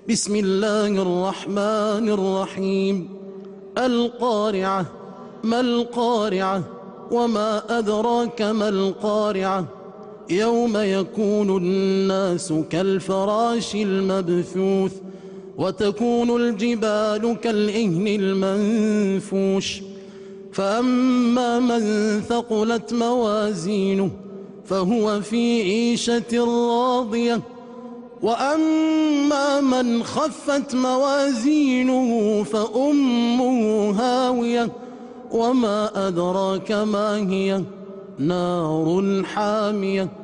بسم الله الرحمن الرحيم. القارعة. ما القارعة؟ وما أدراك ما القارعة؟ يوم يكون الناس كالفراش المبثوث وتكون الجبال كالعهن المنفوش. فأما من ثقلت موازينه فهو في عيشة راضية، وأما من خفت موازينه فأمه هاوية. وما أدراك ما هي؟ نار حامية.